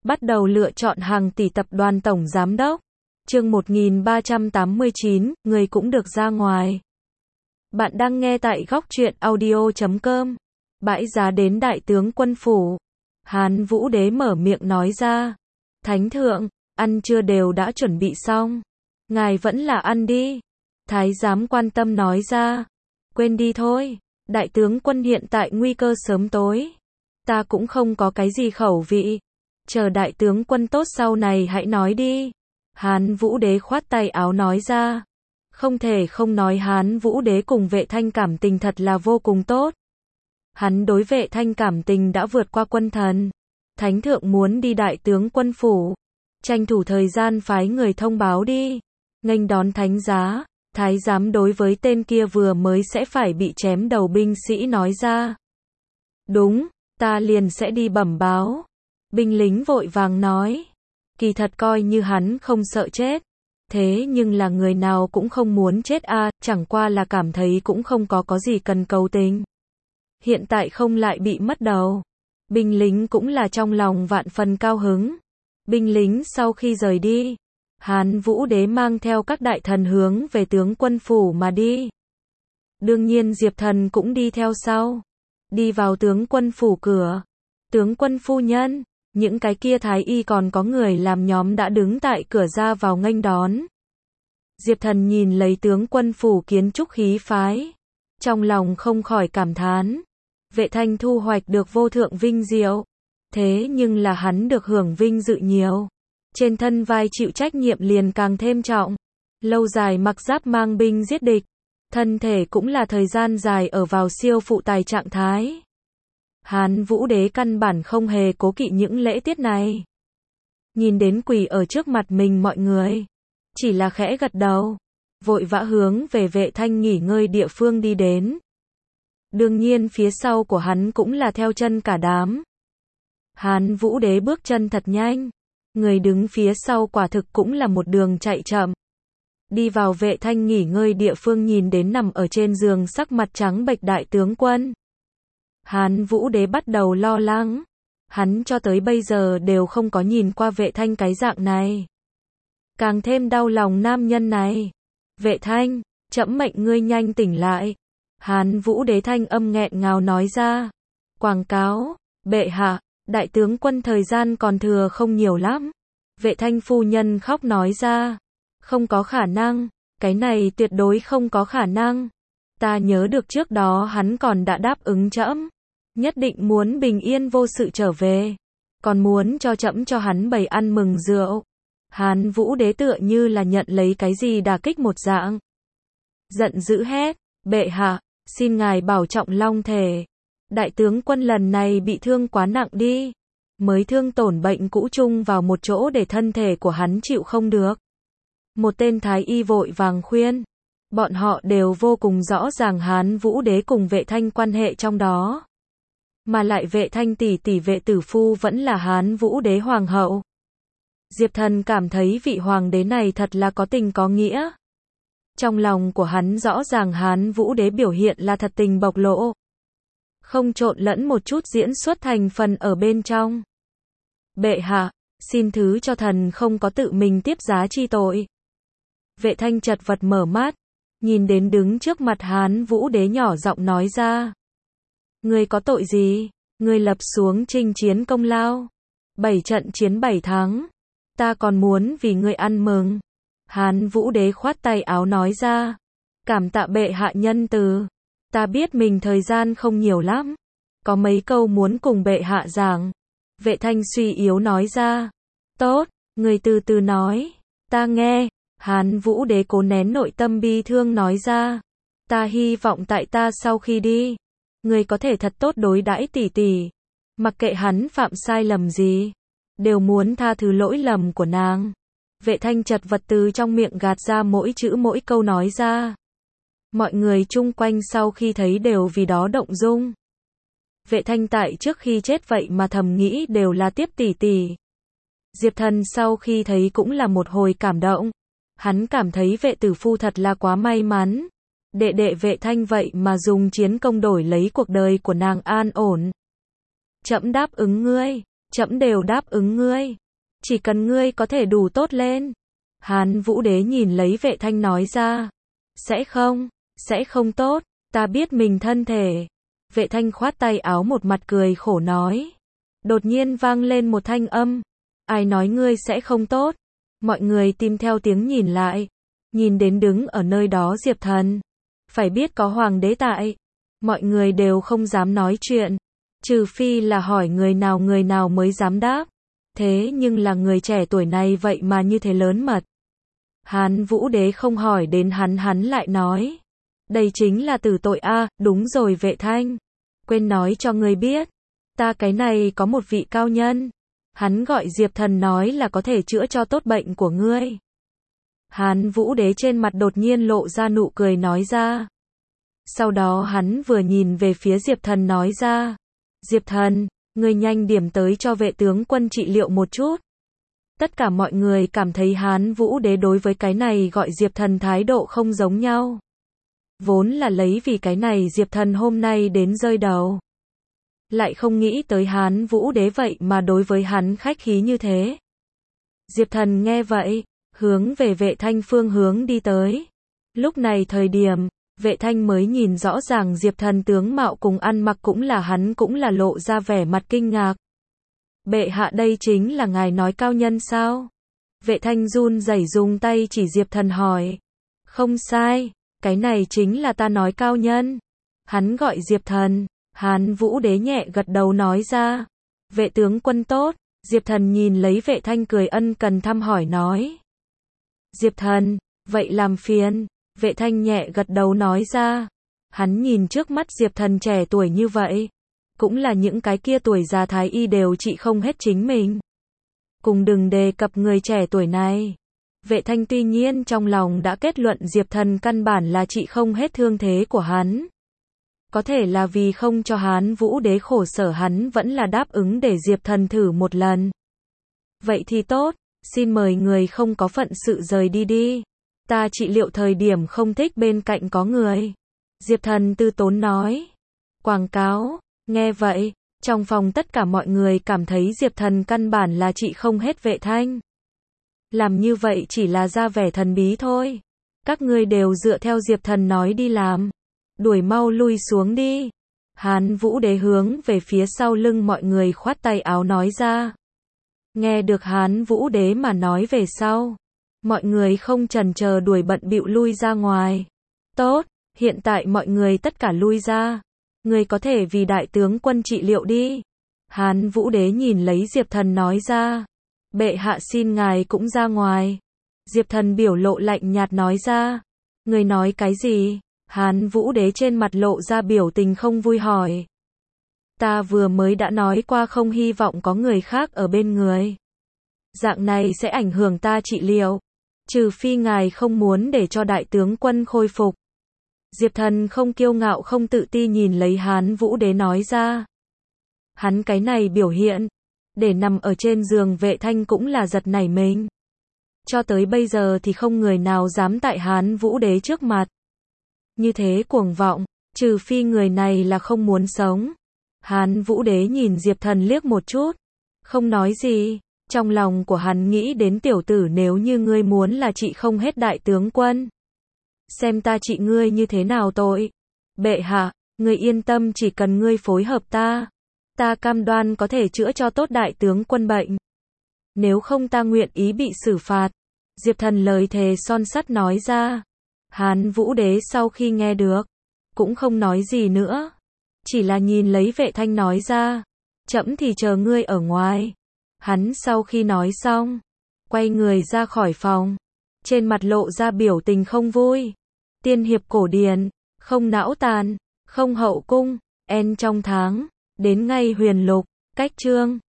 Bắt đầu lựa chọn hàng tỷ tập đoàn tổng giám đốc. Chương 1389, người cũng được ra ngoài. Bạn đang nghe tại góc truyện audio.com. Bãi giá đến đại tướng quân phủ. Hán Vũ Đế mở miệng nói ra. Thánh thượng, ăn trưa đều đã chuẩn bị xong. Ngài vẫn là ăn đi. Thái giám quan tâm nói ra. Quên đi thôi. Đại tướng quân hiện tại nguy cơ sớm tối. Ta cũng không có cái gì khẩu vị. Chờ đại tướng quân tốt sau này hãy nói đi. Hán Vũ Đế khoát tay áo nói ra. Không thể không nói Hán Vũ Đế cùng Vệ Thanh cảm tình thật là vô cùng tốt. Hắn đối Vệ Thanh cảm tình đã vượt qua quân thần. Thánh thượng muốn đi đại tướng quân phủ. Tranh thủ thời gian phái người thông báo đi. Nghênh đón thánh giá. Thái giám đối với tên kia vừa mới sẽ phải bị chém đầu binh sĩ nói ra. Đúng, ta liền sẽ đi bẩm báo. Binh lính vội vàng nói. Kỳ thật coi như hắn không sợ chết. Thế nhưng là người nào cũng không muốn chết a, chẳng qua là cảm thấy cũng không có gì cần cầu tình. Hiện tại không lại bị mất đầu. Binh lính cũng là trong lòng vạn phần cao hứng. Binh lính sau khi rời đi, Hán Vũ Đế mang theo các đại thần hướng về tướng quân phủ mà đi. Đương nhiên Diệp Thần cũng đi theo sau. Đi vào tướng quân phủ cửa. Tướng quân phu nhân, những cái kia thái y còn có người làm nhóm đã đứng tại cửa ra vào nghênh đón. Diệp Thần nhìn lấy tướng quân phủ kiến trúc khí phái. Trong lòng không khỏi cảm thán. Vệ Thanh thu hoạch được vô thượng vinh diệu. Thế nhưng là hắn được hưởng vinh dự nhiều. Trên thân vai chịu trách nhiệm liền càng thêm trọng. Lâu dài mặc giáp mang binh giết địch. Thân thể cũng là thời gian dài ở vào siêu phụ tài trạng thái. Hán Vũ Đế căn bản không hề cố kỵ những lễ tiết này. Nhìn đến quỳ ở trước mặt mình mọi người. Chỉ là khẽ gật đầu. Vội vã hướng về Vệ Thanh nghỉ ngơi địa phương đi đến. Đương nhiên phía sau của hắn cũng là theo chân cả đám. Hán Vũ Đế bước chân thật nhanh. Người đứng phía sau quả thực cũng là một đường chạy chậm. Đi vào Vệ Thanh nghỉ ngơi địa phương nhìn đến nằm ở trên giường sắc mặt trắng bệch đại tướng quân. Hán Vũ Đế bắt đầu lo lắng. Hắn cho tới bây giờ đều không có nhìn qua Vệ Thanh cái dạng này. Càng thêm đau lòng nam nhân này. Vệ Thanh, trẫm mệnh ngươi nhanh tỉnh lại. Hán Vũ Đế thanh âm nghẹn ngào nói ra. Quảng cáo, bệ hạ, đại tướng quân thời gian còn thừa không nhiều lắm. Vệ Thanh phu nhân khóc nói ra. Không có khả năng, cái này tuyệt đối không có khả năng. Ta nhớ được trước đó hắn còn đã đáp ứng trẫm. Nhất định muốn bình yên vô sự trở về. Còn muốn cho trẫm cho hắn bày ăn mừng rượu. Hán Vũ Đế tựa như là nhận lấy cái gì đả kích một dạng. Giận dữ hét, bệ hạ, xin ngài bảo trọng long thể. Đại tướng quân lần này bị thương quá nặng đi. Mới thương tổn bệnh cũ chung vào một chỗ để thân thể của hắn chịu không được. Một tên thái y vội vàng khuyên. Bọn họ đều vô cùng rõ ràng Hán Vũ Đế cùng Vệ Thanh quan hệ trong đó. Mà lại Vệ Thanh tỷ tỷ Vệ tử phu vẫn là Hán Vũ Đế hoàng hậu. Diệp Thần cảm thấy vị hoàng đế này thật là có tình có nghĩa. Trong lòng của hắn rõ ràng Hán Vũ Đế biểu hiện là thật tình bộc lộ. Không trộn lẫn một chút diễn xuất thành phần ở bên trong. Bệ hạ, xin thứ cho thần không có tự mình tiếp giá chi tội. Vệ Thanh chật vật mở mắt, nhìn đến đứng trước mặt Hán Vũ Đế nhỏ giọng nói ra. Ngươi có tội gì? Ngươi lập xuống chinh chiến công lao. 7 trận chiến 7 thắng. Ta còn muốn vì ngươi ăn mừng. Hán Vũ Đế khoát tay áo nói ra. Cảm tạ bệ hạ nhân từ. Ta biết mình thời gian không nhiều lắm. Có mấy câu muốn cùng bệ hạ giảng. Vệ Thanh suy yếu nói ra. Tốt, người từ từ nói. Ta nghe. Hán Vũ Đế cố nén nội tâm bi thương nói ra. Ta hy vọng tại ta sau khi đi. Người có thể thật tốt đối đãi tỷ tỷ. Mặc kệ hắn phạm sai lầm gì. Đều muốn tha thứ lỗi lầm của nàng. Vệ Thanh chật vật từ trong miệng gạt ra mỗi chữ mỗi câu nói ra. Mọi người chung quanh sau khi thấy đều vì đó động dung. Vệ Thanh tại trước khi chết vậy mà thầm nghĩ đều là tiếp tỷ tỷ. Diệp Thần sau khi thấy cũng là một hồi cảm động. Hắn cảm thấy Vệ tử phu thật là quá may mắn. Đệ đệ Vệ Thanh vậy mà dùng chiến công đổi lấy cuộc đời của nàng an ổn. Trẫm đáp ứng ngươi. trẫm đều đáp ứng ngươi. Chỉ cần ngươi có thể đủ tốt lên. Hán Vũ Đế nhìn lấy Vệ Thanh nói ra. Sẽ không tốt, ta biết mình thân thể. Vệ Thanh khoát tay áo một mặt cười khổ nói. Đột nhiên vang lên một thanh âm. Ai nói ngươi sẽ không tốt? Mọi người tìm theo tiếng nhìn lại. Nhìn đến đứng ở nơi đó Diệp Thần. Phải biết có hoàng đế tại. Mọi người đều không dám nói chuyện. Trừ phi là hỏi người nào mới dám đáp. Thế nhưng là người trẻ tuổi này vậy mà như thế lớn mật. Hán Vũ Đế không hỏi đến hắn lại nói. Đây chính là tử tội a, đúng rồi Vệ Thanh. Quên nói cho ngươi biết. Ta cái này có một vị cao nhân. Hắn gọi Diệp Thần nói là có thể chữa cho tốt bệnh của ngươi. Hán Vũ Đế trên mặt đột nhiên lộ ra nụ cười nói ra. Sau đó hắn vừa nhìn về phía Diệp Thần nói ra. Diệp Thần, ngươi nhanh điểm tới cho vệ tướng quân trị liệu một chút. Tất cả mọi người cảm thấy Hán Vũ Đế đối với cái này gọi Diệp Thần thái độ không giống nhau. Vốn là lấy vì cái này Diệp Thần hôm nay đến rơi đầu. Lại không nghĩ tới Hán Vũ Đế vậy mà đối với hắn khách khí như thế. Diệp Thần nghe vậy, hướng về Vệ Thanh phương hướng đi tới. Lúc này thời điểm, Vệ Thanh mới nhìn rõ ràng Diệp Thần tướng mạo cùng ăn mặc cũng là hắn cũng là lộ ra vẻ mặt kinh ngạc. Bệ hạ đây chính là ngài nói cao nhân sao? Vệ Thanh run rẩy dùng tay chỉ Diệp Thần hỏi. Không sai, cái này chính là ta nói cao nhân. Hắn gọi Diệp Thần. Hán Vũ Đế nhẹ gật đầu nói ra. Vệ tướng quân tốt. Diệp Thần nhìn lấy Vệ Thanh cười ân cần thăm hỏi nói. Diệp Thần, vậy làm phiền. Vệ Thanh nhẹ gật đầu nói ra. Hắn nhìn trước mắt Diệp Thần trẻ tuổi như vậy. Cũng là những cái kia tuổi già thái y đều trị không hết chính mình. Cùng đừng đề cập người trẻ tuổi này. Vệ Thanh tuy nhiên trong lòng đã kết luận Diệp Thần căn bản là trị không hết thương thế của hắn. Có thể là vì không cho Hán Vũ Đế khổ sở hắn vẫn là đáp ứng để Diệp Thần thử một lần. Vậy thì tốt, xin mời người không có phận sự rời đi đi. Ta trị liệu thời điểm không thích bên cạnh có người. Diệp Thần tư tốn nói. Quảng cáo, nghe vậy, trong phòng tất cả mọi người cảm thấy Diệp Thần căn bản là trị không hết Vệ Thanh. Làm như vậy chỉ là ra vẻ thần bí thôi. Các ngươi đều dựa theo Diệp Thần nói đi làm. Đuổi mau lui xuống đi. Hán Vũ Đế hướng về phía sau lưng mọi người khoát tay áo nói ra. Nghe được Hán Vũ Đế mà nói về sau. Mọi người không chần chờ đuổi bận bịu lui ra ngoài. Tốt, hiện tại mọi người tất cả lui ra. Người có thể vì đại tướng quân trị liệu đi. Hán Vũ Đế nhìn lấy Diệp Thần nói ra. Bệ hạ xin ngài cũng ra ngoài. Diệp Thần biểu lộ lạnh nhạt nói ra. Người nói cái gì? Hán Vũ Đế trên mặt lộ ra biểu tình không vui hỏi. Ta vừa mới đã nói qua không hy vọng có người khác ở bên người. Dạng này sẽ ảnh hưởng ta trị liệu. Trừ phi ngài không muốn để cho đại tướng quân khôi phục. Diệp Thần không kiêu ngạo không tự ti nhìn lấy Hán Vũ Đế nói ra. Hắn cái này biểu hiện. Để nằm ở trên giường Vệ Thanh cũng là giật nảy mình. Cho tới bây giờ thì không người nào dám tại Hán Vũ Đế trước mặt. Như thế cuồng vọng, trừ phi người này là không muốn sống. Hán Vũ Đế nhìn Diệp Thần liếc một chút. Không nói gì. Trong lòng của hắn nghĩ đến tiểu tử nếu như ngươi muốn là trị không hết đại tướng quân. Xem ta trị ngươi như thế nào tội. Bệ hạ, ngươi yên tâm chỉ cần ngươi phối hợp ta. Ta cam đoan có thể chữa cho tốt đại tướng quân bệnh. Nếu không ta nguyện ý bị xử phạt. Diệp Thần lời thề son sắt nói ra. Hán Vũ Đế sau khi nghe được. Cũng không nói gì nữa. Chỉ là nhìn lấy Vệ Thanh nói ra. Trẫm thì chờ ngươi ở ngoài. Hắn sau khi nói xong. Quay người ra khỏi phòng. Trên mặt lộ ra biểu tình không vui. Tiên hiệp cổ điển. Không não tàn. Không hậu cung. En trong tháng. Đến ngay huyền lục. Cách chương.